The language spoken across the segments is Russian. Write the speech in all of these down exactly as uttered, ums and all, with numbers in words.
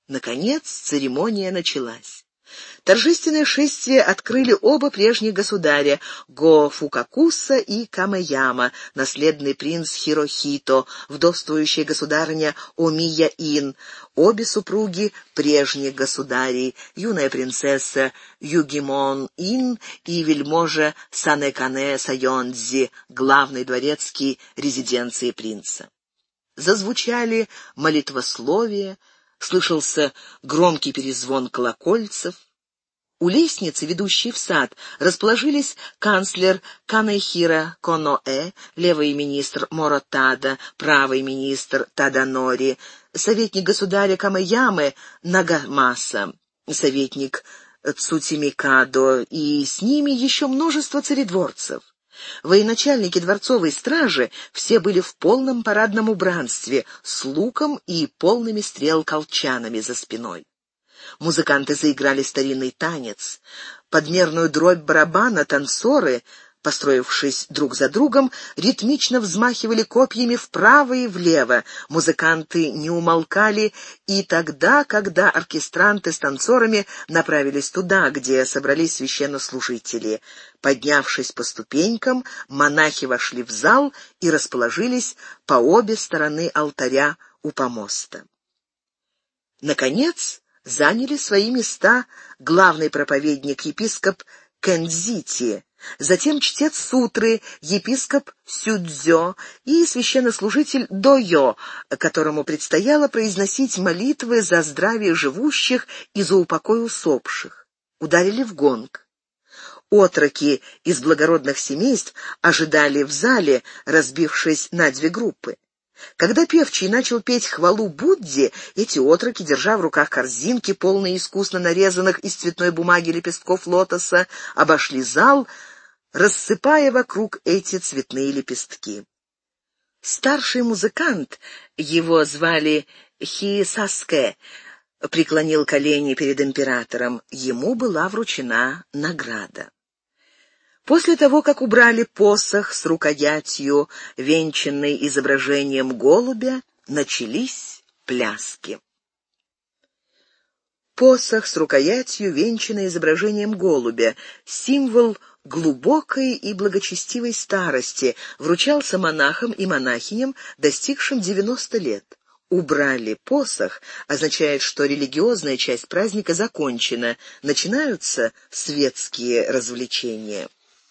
Наконец церемония началась. Торжественное шествие открыли оба прежних государя — Го Фукакуса и Камэяма, наследный принц Хирохито, вдовствующая государыня Омия-ин, обе супруги прежних государей, юная принцесса Югимон-ин и вельможа Санэкане Сайондзи, главный дворецкий резиденции принца. Зазвучали молитвословия, слышался громкий перезвон колокольцев. У лестницы, ведущей в сад, расположились канцлер Канэхира Коноэ, левый министр Моротада, правый министр Таданори, советник государя Камэямы Нагамаса, советник Цутимикадо, и с ними еще множество царедворцев. Военачальники дворцовой стражи все были в полном парадном убранстве, с луком и полными стрел колчанами за спиной. Музыканты заиграли старинный танец. Под мерную дробь барабана танцоры, построившись друг за другом, ритмично взмахивали копьями вправо и влево. Музыканты не умолкали и тогда, когда оркестранты с танцорами направились туда, где собрались священнослужители. Поднявшись по ступенькам, монахи вошли в зал и расположились по обе стороны алтаря у помоста. Наконец заняли свои места главный проповедник-епископ Кэнзити, затем чтец сутры, епископ Сюдзё и священнослужитель Дойо, которому предстояло произносить молитвы за здравие живущих и за упокой усопших. Ударили в гонг. Отроки из благородных семейств ожидали в зале, разбившись на две группы. Когда певчий начал петь хвалу Будде, эти отроки, держа в руках корзинки, полные искусно нарезанных из цветной бумаги лепестков лотоса, обошли зал, рассыпая вокруг эти цветные лепестки. Старший музыкант, его звали Хисаске, преклонил колени перед императором. Ему была вручена награда. После того, как убрали посох с рукоятью, венчанной изображением голубя, начались пляски. Посох с рукоятью, венчанной изображением голубя, символ глубокой и благочестивой старости, вручался монахам и монахиням, достигшим девяноста лет. Убрали посох означает, что религиозная часть праздника закончена, начинаются светские развлечения.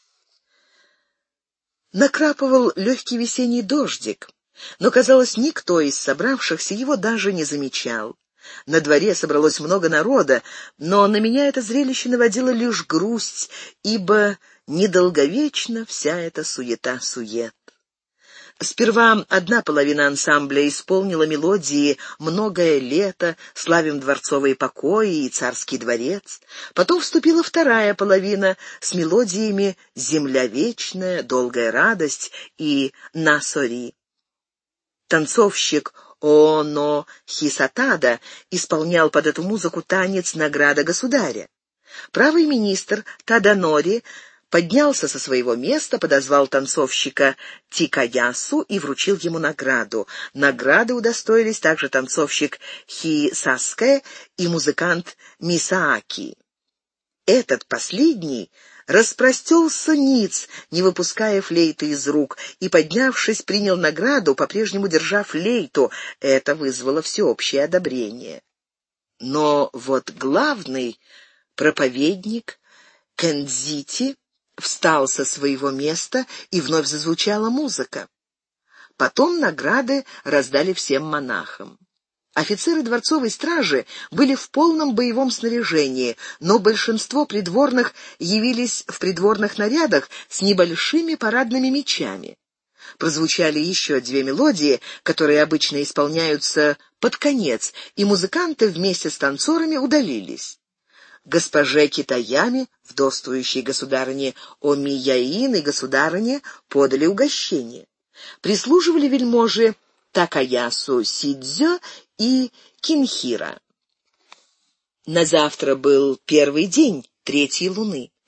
Накрапывал легкий весенний дождик, но, казалось, никто из собравшихся его даже не замечал. На дворе собралось много народа, но на меня это зрелище наводило лишь грусть, ибо недолговечна вся эта суета-сует. Сперва одна половина ансамбля исполнила мелодии «Многое лето», «Славим дворцовые покои» и «Царский дворец». Потом вступила вторая половина с мелодиями «Земля вечная», «Долгая радость» и «Насори». Танцовщик Ооно Хисатада исполнял под эту музыку танец «Награда государя». Правый министр Таданори поднялся со своего места, подозвал танцовщика Тикаясу и вручил ему награду. Награды удостоились также танцовщик Хисаске и музыкант Мисааки. Этот последний распростелся ниц, не выпуская флейты из рук, и, поднявшись, принял награду, по-прежнему держа флейту. Это вызвало всеобщее одобрение. Но вот главный проповедник Кэнзити встал со своего места, и вновь зазвучала музыка. Потом награды раздали всем монахам. Офицеры дворцовой стражи были в полном боевом снаряжении, но большинство придворных явились в придворных нарядах с небольшими парадными мечами. Прозвучали еще две мелодии, которые обычно исполняются под конец, и музыканты вместе с танцорами удалились. Госпоже Китаями, вдовствующей государыне Омияин и государыне подали угощение. Прислуживали вельможи Такаясу Сидзё и Кинхира. На завтра был первый день третьей луны.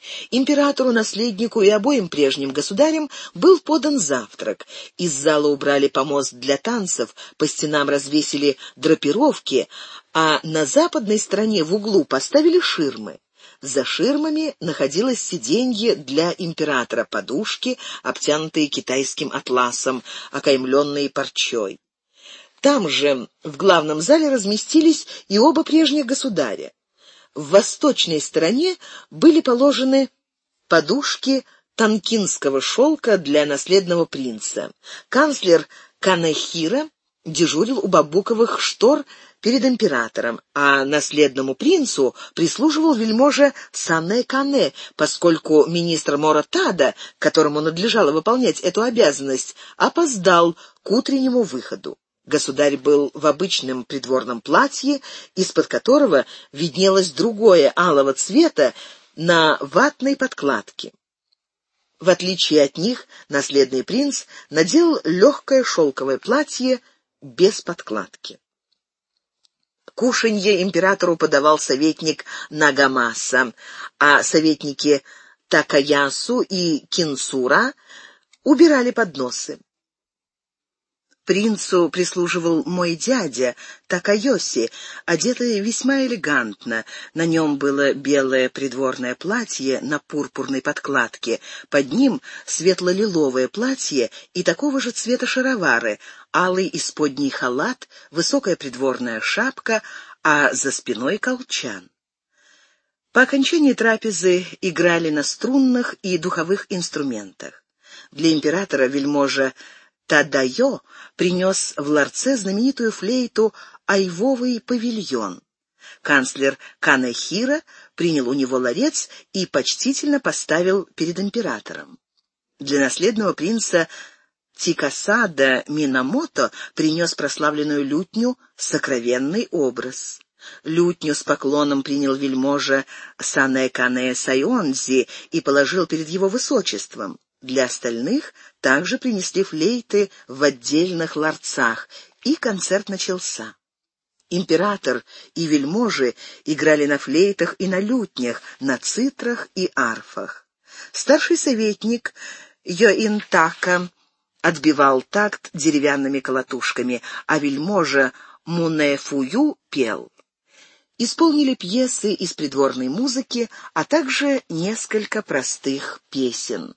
Императору, наследнику и обоим прежним государям был подан завтрак. Из зала убрали помост для танцев, по стенам развесили драпировки, а на западной стороне в углу поставили ширмы. За ширмами находилось сиденье для императора, подушки, обтянутые китайским атласом, окаймленные парчой. Там же, в главном зале, разместились и оба прежних государя. В восточной стороне были положены подушки танкинского шелка для наследного принца. Канцлер Канэхира дежурил у бамбуковых штор перед императором, а наследному принцу прислуживал вельможа Санэ-Канэ, поскольку министр Моро-Тада, которому надлежало выполнять эту обязанность, опоздал к утреннему выходу. Государь был в обычном придворном платье, из-под которого виднелось другое алого цвета на ватной подкладке. В отличие от них, наследный принц надел легкое шелковое платье без подкладки. Кушанье императору подавал советник Нагамаса, а советники Такаясу и Кинсура убирали подносы. Принцу прислуживал мой дядя Такайоси, одетый весьма элегантно. На нем было белое придворное платье на пурпурной подкладке, под ним светло-лиловое платье и такого же цвета шаровары, алый исподний халат, высокая придворная шапка, а за спиной колчан. По окончании трапезы играли на струнных и духовых инструментах. Для императора вельможа Тадайо принес в ларце знаменитую флейту «Айвовый павильон». Канцлер Канэхира принял у него ларец и почтительно поставил перед императором. Для наследного принца Тикасада Минамото принес прославленную лютню «Сокровенный образ». Лютню с поклоном принял вельможа Санэ-Канэ Сайонзи и положил перед его высочеством. Для остальных также принесли флейты в отдельных ларцах, и концерт начался. Император и вельможи играли на флейтах и на лютнях, на цитрах и арфах. Старший советник Йоинтака отбивал такт деревянными колотушками, а вельможа Мунэфую пел. Исполнили пьесы из придворной музыки, а также несколько простых песен.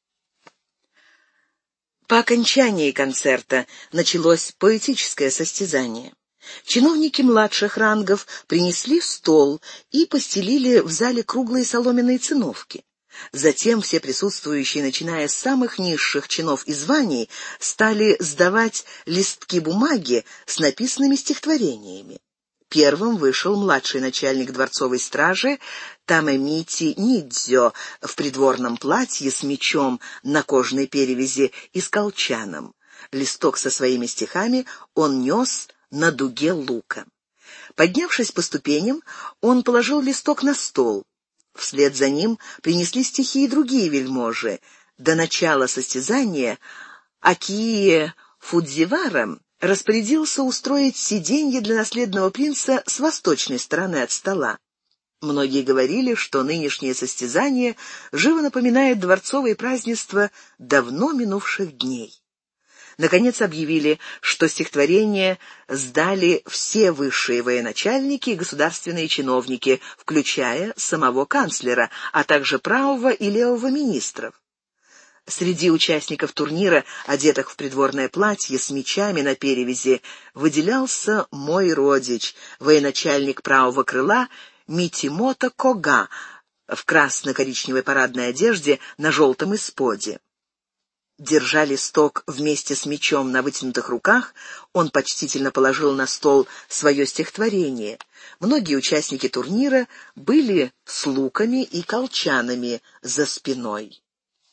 По окончании концерта началось поэтическое состязание. Чиновники младших рангов принесли стол и постелили в зале круглые соломенные циновки. Затем все присутствующие, начиная с самых низших чинов и званий, стали сдавать листки бумаги с написанными стихотворениями. Первым вышел младший начальник дворцовой стражи Тамэмити Нидзё в придворном платье с мечом на кожаной перевязи и с колчаном. Листок со своими стихами он нес на дуге лука. Поднявшись по ступеням, он положил листок на стол. Вслед за ним принесли стихи и другие вельможи. До начала состязания Акие Фудзивара распорядился устроить сиденье для наследного принца с восточной стороны от стола. Многие говорили, что нынешнее состязание живо напоминает дворцовые празднества давно минувших дней. Наконец объявили, что стихотворение сдали все высшие военачальники и государственные чиновники, включая самого канцлера, а также правого и левого министров. Среди участников турнира, одетых в придворное платье с мечами на перевязи, выделялся мой родич, военачальник правого крыла Митимото Кога в красно-коричневой парадной одежде на желтом исподе. Держа листок вместе с мечом на вытянутых руках, он почтительно положил на стол свое стихотворение. Многие участники турнира были с луками и колчанами за спиной.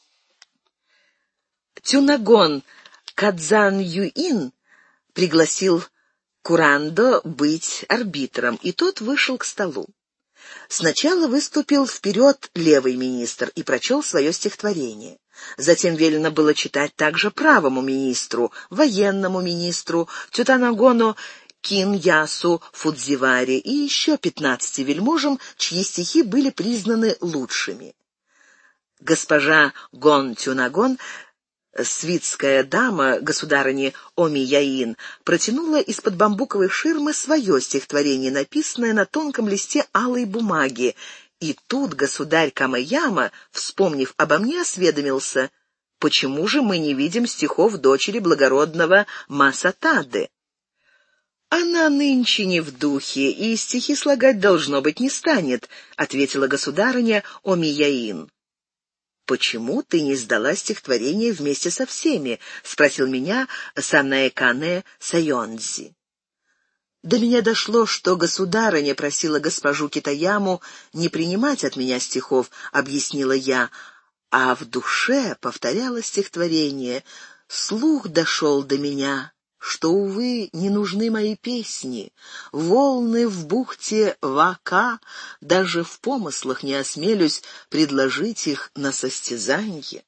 Тюнагон Кадзан Юин пригласил Курандо быть арбитром, и тот вышел к столу. Сначала выступил вперед левый министр и прочел свое стихотворение. Затем велено было читать также правому министру, военному министру, Тютанагону Киньясу Фудзиваре и еще пятнадцати вельможам, чьи стихи были признаны лучшими. Госпожа Гон Тюнагон, свитская дама государыни Омияин, протянула из-под бамбуковой ширмы свое стихотворение, написанное на тонком листе алой бумаги, и тут государь Камэяма, вспомнив обо мне, осведомился: «Почему же мы не видим стихов дочери благородного Масатады?» «Она нынче не в духе, и стихи слагать, должно быть, не станет», — ответила государыня Омияин. «Почему ты не сдала стихотворение вместе со всеми?» — спросил меня Санаэ-Кане Сайонзи. До меня дошло, что государыня просила госпожу Китаяму не принимать от меня стихов, объяснила я, а в душе повторяла стихотворение. Слух дошел до меня, что, увы, не нужны мои песни. Волны в бухте Вака, даже в помыслах не осмелюсь предложить их на состязанье.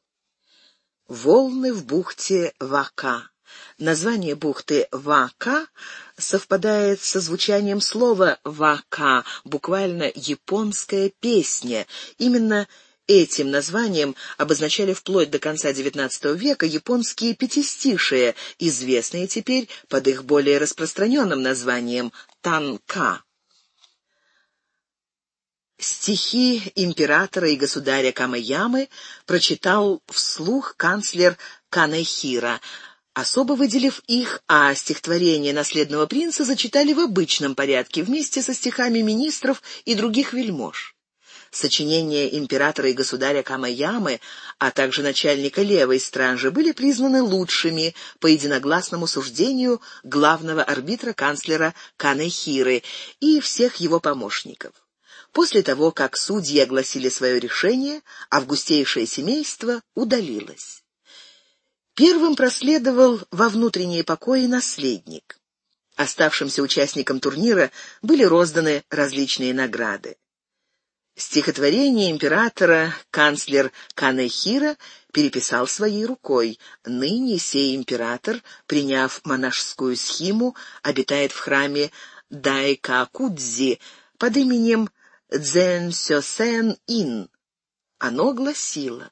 Волны в бухте Вака. Название бухты Вака совпадает со звучанием слова «вака», буквально «японская песня». Именно этим названием обозначали вплоть до конца девятнадцатого века японские пятистишие, известные теперь под их более распространенным названием танка. Стихи императора и государя Камэямы прочитал вслух канцлер Канэхира, особо выделив их, а стихотворение наследного принца зачитали в обычном порядке вместе со стихами министров и других вельмож. Сочинения императора и государя Камэямы, а также начальника левой стражи, были признаны лучшими по единогласному суждению главного арбитра канцлера Канэхиры и всех его помощников. После того, как судьи огласили свое решение, августейшее семейство удалилось. Первым проследовал во внутренние покои наследник. Оставшимся участникам турнира были розданы различные награды. Стихотворение императора канцлер Канэхира переписал своей рукой. Ныне сей император, приняв монашескую схиму, обитает в храме Дайкакудзи под именем Дзэнсёсэн-ин. Оно гласило: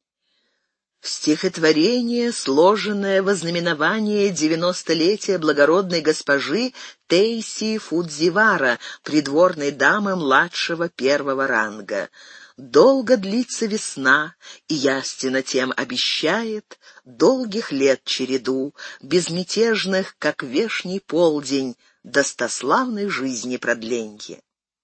стихотворение, сложенное во знаменование девяностолетия благородной госпожи Тейси Фудзивара, придворной дамы младшего первого ранга. Долго длится весна, и ястина тем обещает долгих лет череду, безмятежных, как вешний полдень, достославной жизни продленье.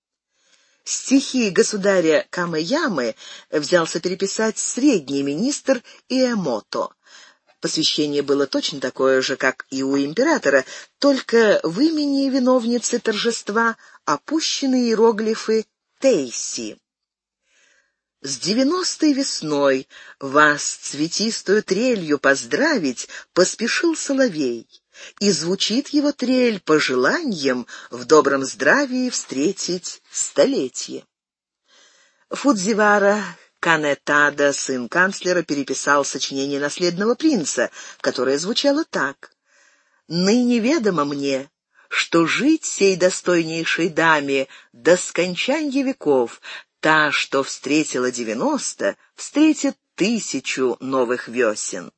Стихи государя Камэямы взялся переписать средний министр Иэмото. Посвящение было точно такое же, как и у императора, только в имени виновницы торжества опущены иероглифы Тейси. С девяностой весной вас цветистую трелью поздравить поспешил соловей, и звучит его трель пожеланьем в добром здравии встретить столетие. Фудзивара Канэтада, сын канцлера, переписал сочинение наследного принца, которое звучало так: «Ныне ведомо мне, что жить сей достойнейшей даме до скончанья веков, та, что встретила девяносто, встретит тысячу новых весен».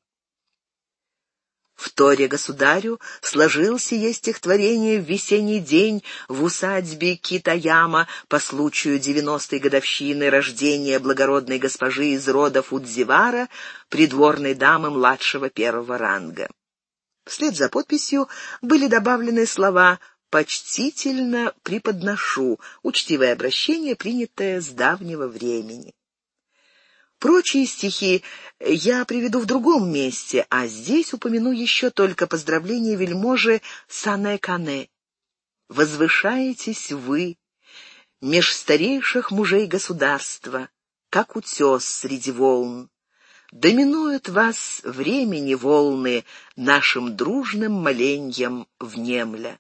Вторя государю сложил сие стихотворение в весенний день в усадьбе Китаяма по случаю девяностой годовщины рождения благородной госпожи из рода Фудзивара, придворной дамы младшего первого ранга. Вслед за подписью были добавлены слова «почтительно преподношу», учтивое обращение, принятое с давнего времени. Прочие стихи я приведу в другом месте, а здесь упомяну еще только поздравление вельможи Санэ-Кане. «Возвышаетесь вы, меж старейших мужей государства, как утес среди волн. Доминуют вас времени волны, нашим дружным моленьям внемля».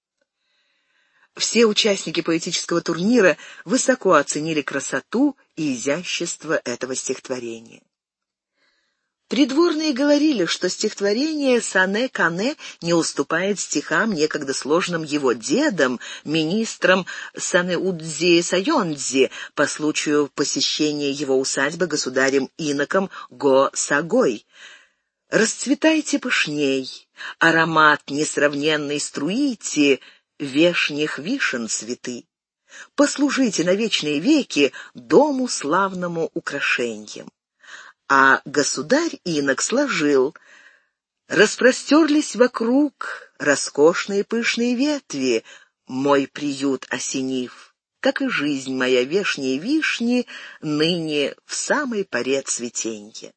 Все участники поэтического турнира высоко оценили красоту и изящество этого стихотворения. Придворные говорили, что стихотворение Сане-Кане не уступает стихам, некогда сложным его дедом, министром Санеудзи-Сайондзи, по случаю посещения его усадьбы государем-иноком Го-Сагой. «Расцветайте пышней, аромат несравненный струите, вешних вишен цветы. Послужите на вечные веки дому славному украшеньем». А государь-инок сложил: «Распростерлись вокруг роскошные пышные ветви, мой приют осенив, как и жизнь моя вешней вишни ныне в самой поре цветенья».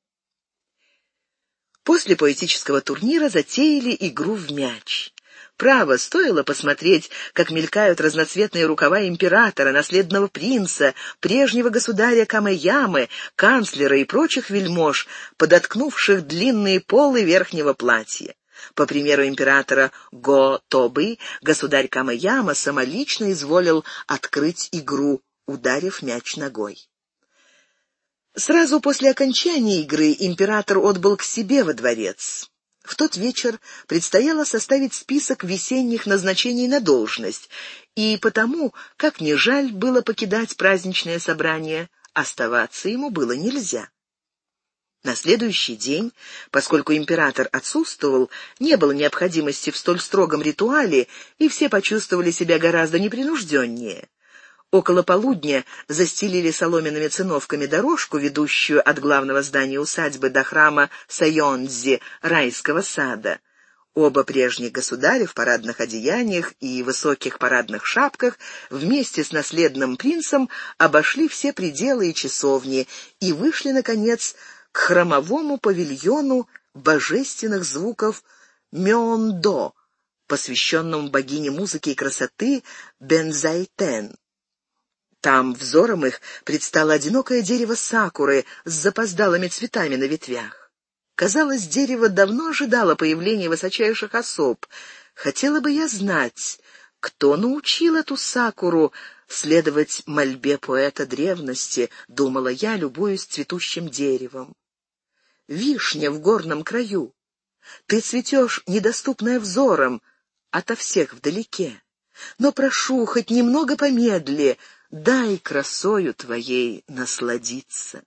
После поэтического турнира затеяли игру в мяч. Право, стоило посмотреть, как мелькают разноцветные рукава императора, наследного принца, прежнего государя Камэямы, канцлера и прочих вельмож, подоткнувших длинные полы верхнего платья. По примеру императора Го-Тобы, государь Камэяма самолично изволил открыть игру, ударив мяч ногой. Сразу после окончания игры император отбыл к себе во дворец. В тот вечер предстояло составить список весенних назначений на должность, и потому, как ни жаль было покидать праздничное собрание, оставаться ему было нельзя. На следующий день, поскольку император отсутствовал, не было необходимости в столь строгом ритуале, и все почувствовали себя гораздо непринужденнее. Около полудня застелили соломенными циновками дорожку, ведущую от главного здания усадьбы до храма Сайондзи, райского сада. Оба прежних государя в парадных одеяниях и высоких парадных шапках вместе с наследным принцем обошли все пределы и часовни и вышли, наконец, к храмовому павильону божественных звуков Мёндо, посвященному богине музыки и красоты Бензайтен. Там взором их предстало одинокое дерево сакуры с запоздалыми цветами на ветвях. Казалось, дерево давно ожидало появления высочайших особ. Хотела бы я знать, кто научил эту сакуру следовать мольбе поэта древности, думала я, любуясь цветущим деревом. Вишня в горном краю, ты цветешь, недоступная взором, ото всех вдалеке. Но прошу, хоть немного помедли, дай красою твоей насладиться.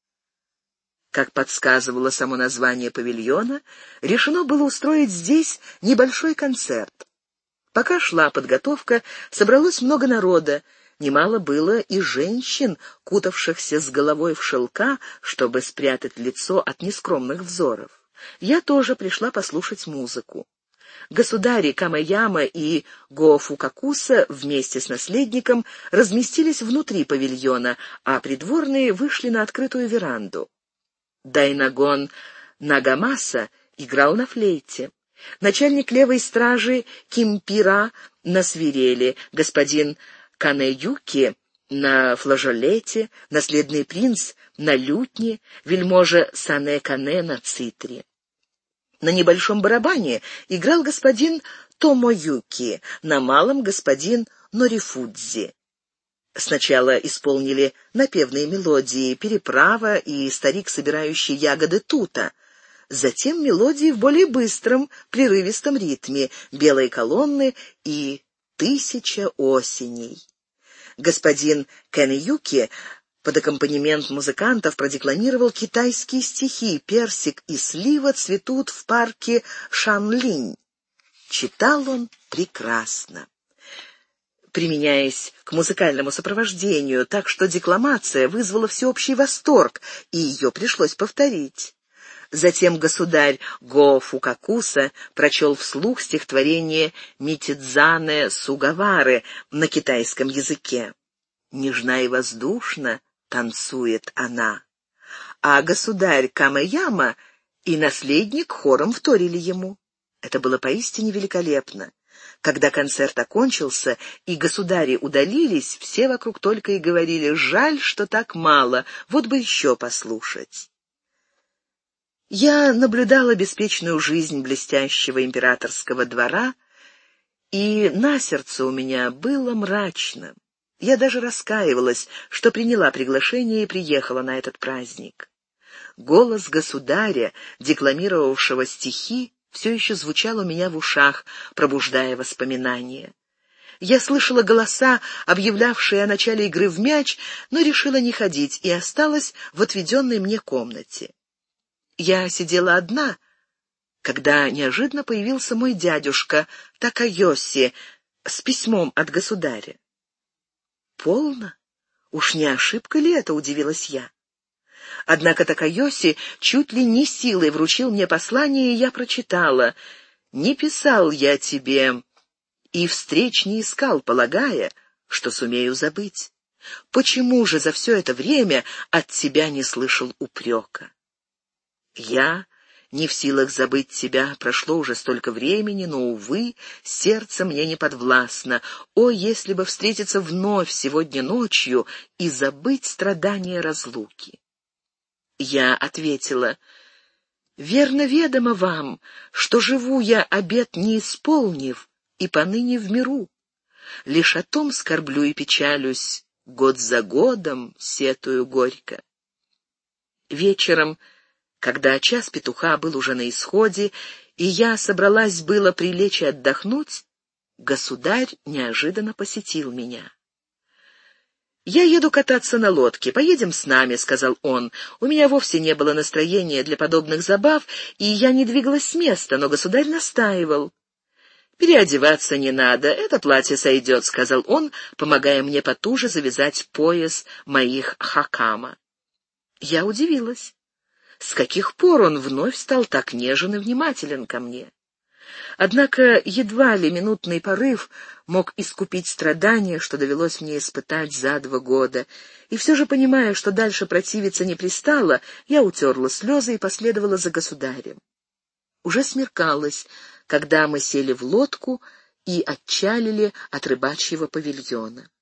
Как подсказывало само название павильона, решено было устроить здесь небольшой концерт. Пока шла подготовка, собралось много народа, немало было и женщин, кутавшихся с головой в шелка, чтобы спрятать лицо от нескромных взоров. Я тоже пришла послушать музыку. Государи Камэяма и Го-Фукакуса вместе с наследником разместились внутри павильона, а придворные вышли на открытую веранду. Дайнагон Нагамаса играл на флейте. Начальник левой стражи Кимпира на свирели, господин Канэюки на флажолете, наследный принц на лютне, вельможа Сане-Кане на цитре. На небольшом барабане играл господин Томоюки, на малом господин Норифудзи. Сначала исполнили напевные мелодии «Переправа» и «Старик, собирающий ягоды тута». Затем мелодии в более быстром, прерывистом ритме «Белые колонны» и «Тысяча осеней». Господин Канэюки под аккомпанемент музыкантов продекламировал китайские стихи «Персик и слива цветут в парке Шанлинь». Читал он прекрасно, применяясь к музыкальному сопровождению, так что декламация вызвала всеобщий восторг, и ее пришлось повторить. Затем государь Го-Фукакуса прочел вслух стихотворение Митидзане Сугавары на китайском языке. «Нежна и воздушна танцует она», а государь Камэяма и наследник хором вторили ему. Это было поистине великолепно. Когда концерт окончился и государи удалились, все вокруг только и говорили: «Жаль, что так мало, вот бы еще послушать». Я наблюдала беспечную жизнь блестящего императорского двора, и на сердце у меня было мрачно. Я даже раскаивалась, что приняла приглашение и приехала на этот праздник. Голос государя, декламировавшего стихи, все еще звучал у меня в ушах, пробуждая воспоминания. Я слышала голоса, объявлявшие о начале игры в мяч, но решила не ходить и осталась в отведенной мне комнате. Я сидела одна, когда неожиданно появился мой дядюшка Такайоси с письмом от государя. «Полно? Уж не ошибка ли это?» — удивилась я. Однако Такайоси чуть ли не силой вручил мне послание, и я прочитала: «Не писал я тебе и встреч не искал, полагая, что сумею забыть. Почему же за все это время от тебя не слышал упрека? Я не в силах забыть тебя, прошло уже столько времени, но, увы, сердце мне не подвластно. О, если бы встретиться вновь сегодня ночью и забыть страдания разлуки!» Я ответила: «Верно ведомо вам, что живу я обет не исполнив, и поныне в миру. Лишь о том скорблю и печалюсь, год за годом сетую горько». Вечером, когда час петуха был уже на исходе, и я собралась было прилечь и отдохнуть, государь неожиданно посетил меня. «Я еду кататься на лодке. Поедем с нами», — сказал он. У меня вовсе не было настроения для подобных забав, и я не двигалась с места, но государь настаивал. «Переодеваться не надо, это платье сойдет», — сказал он, помогая мне потуже завязать пояс моих хакама. Я удивилась. С каких пор он вновь стал так нежен и внимателен ко мне? Однако едва ли минутный порыв мог искупить страдания, что довелось мне испытать за два года, и все же, понимая, что дальше противиться не пристало, я утерла слезы и последовала за государем. Уже смеркалось, когда мы сели в лодку и отчалили от рыбачьего павильона.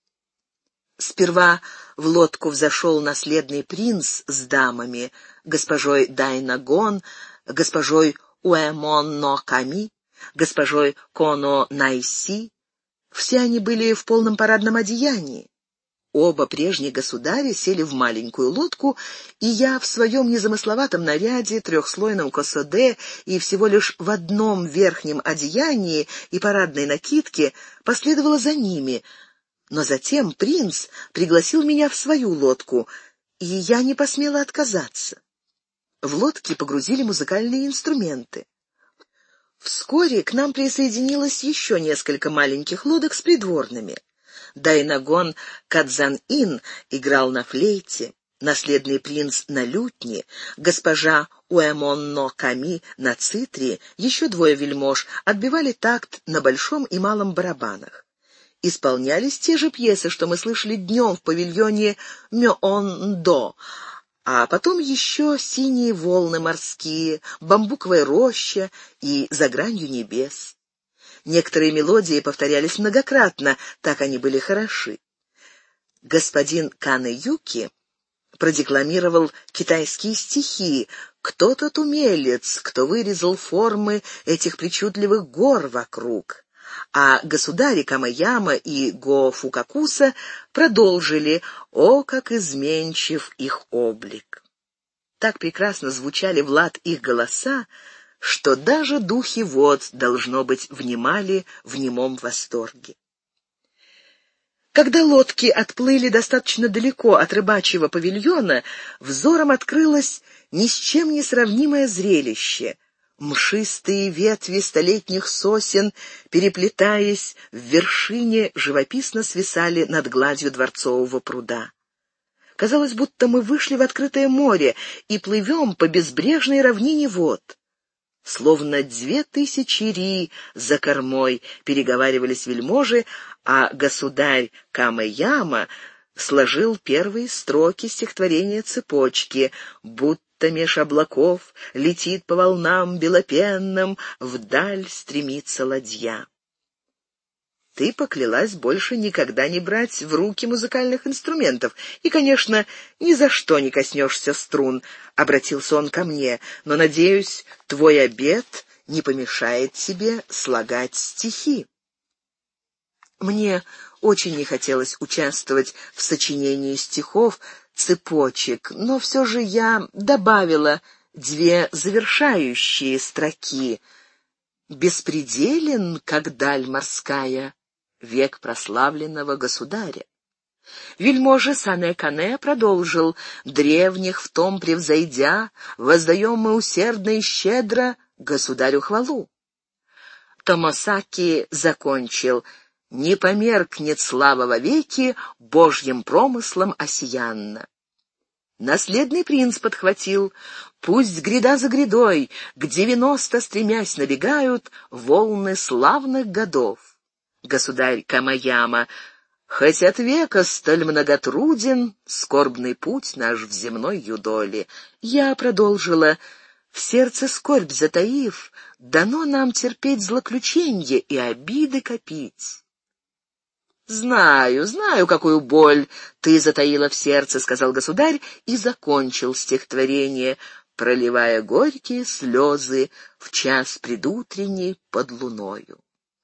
Сперва в лодку взошел наследный принц с дамами, госпожой Дайнагон, госпожой Уэмон-но-Ками, госпожой Коно-Найси. Все они были в полном парадном одеянии. Оба прежних государя сели в маленькую лодку, и я в своем незамысловатом наряде, трехслойном косоде и всего лишь в одном верхнем одеянии и парадной накидке последовала за ними, но затем принц пригласил меня в свою лодку, и я не посмела отказаться. В лодке погрузили музыкальные инструменты. Вскоре к нам присоединилось еще несколько маленьких лодок с придворными. Дайнагон Кадзан-ин играл на флейте, наследный принц на лютне, госпожа Уэмон-но-Ками на цитре, еще двое вельмож отбивали такт на большом и малом барабанах. Исполнялись те же пьесы, что мы слышали днем в павильоне Мёон-до, а потом еще «Синие волны морские», «Бамбуковая роща» и «За гранью небес». Некоторые мелодии повторялись многократно, так они были хороши. Господин Канэ-юки продекламировал китайские стихи: «Кто тот умелец, кто вырезал формы этих причудливых гор вокруг?» А государи Камаяма и Го-Фукакуса продолжили: «О, как изменчив их облик!» Так прекрасно звучали в лад их голоса, что даже духи вод, должно быть, внимали в немом восторге. Когда лодки отплыли достаточно далеко от рыбачьего павильона, взором открылось ни с чем не сравнимое зрелище. Мшистые ветви столетних сосен, переплетаясь в вершине, живописно свисали над гладью дворцового пруда. Казалось, будто мы вышли в открытое море и плывем по безбрежной равнине вод. Словно две тысячи ри за кормой, переговаривались вельможи, а государь Камэяма сложил первые строки стихотворения «Цепочки», будто меж облаков летит по волнам белопенным, вдаль стремится ладья. «Ты поклялась больше никогда не брать в руки музыкальных инструментов и, конечно, ни за что не коснешься струн», — обратился он ко мне, «но, надеюсь, твой обет не помешает тебе слагать стихи». Мне очень не хотелось участвовать в сочинении стихов, цепочек, но все же я добавила две завершающие строки. «Беспределен, как даль морская, век прославленного государя». Вельможа Сане-Кане продолжил: «Древних в том превзойдя, воздаем мы усердно и щедро государю хвалу». Томосаки закончил: «Не померкнет слава вовеки, Божьим промыслом осиянна». Наследный принц подхватил: «Пусть гряда за грядой, к девяносто стремясь набегают волны славных годов». Государь Камаяма: «Хоть от века столь многотруден скорбный путь наш в земной юдоли». Я продолжила: «В сердце скорбь затаив, дано нам терпеть злоключенье и обиды копить». «Знаю, знаю, какую боль ты затаила в сердце», — сказал государь и закончил стихотворение, проливая горькие слезы в час предутренний под луною.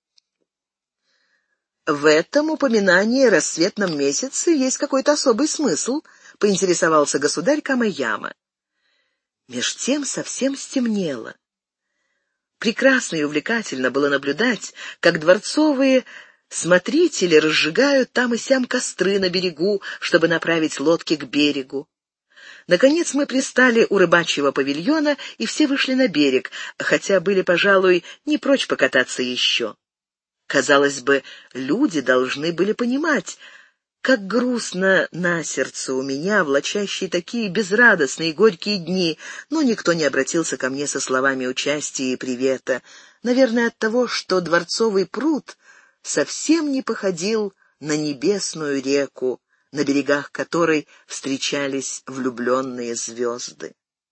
«В этом упоминании о рассветном месяце есть какой-то особый смысл», — поинтересовался государь Камаяма. Меж тем совсем стемнело. Прекрасно и увлекательно было наблюдать, как дворцовые смотрители разжигают там и сям костры на берегу, чтобы направить лодки к берегу. Наконец мы пристали у рыбачьего павильона, и все вышли на берег, хотя были, пожалуй, не прочь покататься еще. Казалось бы, люди должны были понимать, как грустно на сердце у меня, влачащие такие безрадостные горькие дни, но никто не обратился ко мне со словами участия и привета. Наверное, от того, что дворцовый пруд совсем не походил на небесную реку, на берегах которой встречались влюбленные звезды.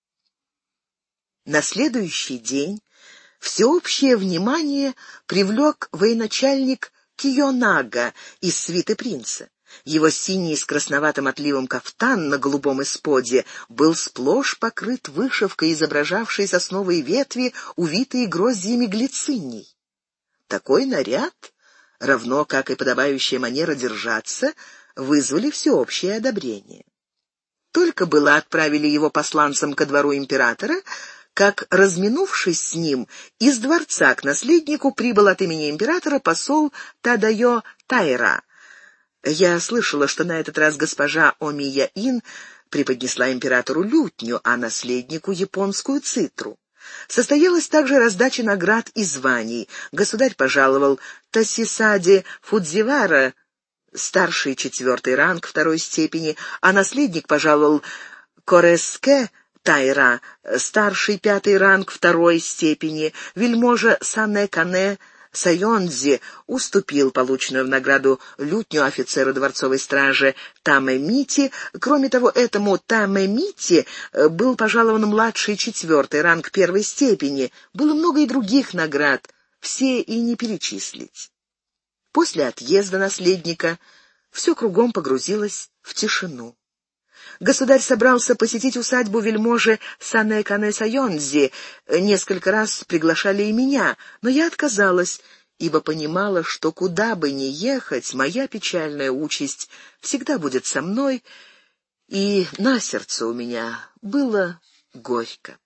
На следующий день всеобщее внимание привлек военачальник Кийонага из свиты принца. Его синий с красноватым отливом кафтан на голубом исподе был сплошь покрыт вышивкой, изображавшей сосновые ветви, увитые гроздьями глицинний. Такой наряд, равно как и подобающая манера держаться, вызвали всеобщее одобрение. Только было отправили его посланцем ко двору императора, как, разминувшись с ним, из дворца к наследнику прибыл от имени императора посол Тадайо Тайра. Я слышала, что на этот раз госпожа Омия-ин преподнесла императору лютню, а наследнику японскую цитру. Состоялась также раздача наград и званий. Государь пожаловал Тасисаде Фудзивара, старший четвертый ранг второй степени, а наследник пожаловал Кореске Тайра, старший пятый ранг второй степени. Вельможа Сане-Кане Сайонзи уступил полученную в награду лютню офицеру дворцовой стражи Таме Мити. Кроме того, этому Таме Мити был пожалован младший четвертый ранг первой степени. Было много и других наград, все и не перечислить. После отъезда наследника все кругом погрузилось в тишину. Государь собрался посетить усадьбу вельможи Сане-Кане Сайонзи. Несколько раз приглашали и меня, но я отказалась, ибо понимала, что куда бы ни ехать, моя печальная участь всегда будет со мной, и на сердце у меня было горько.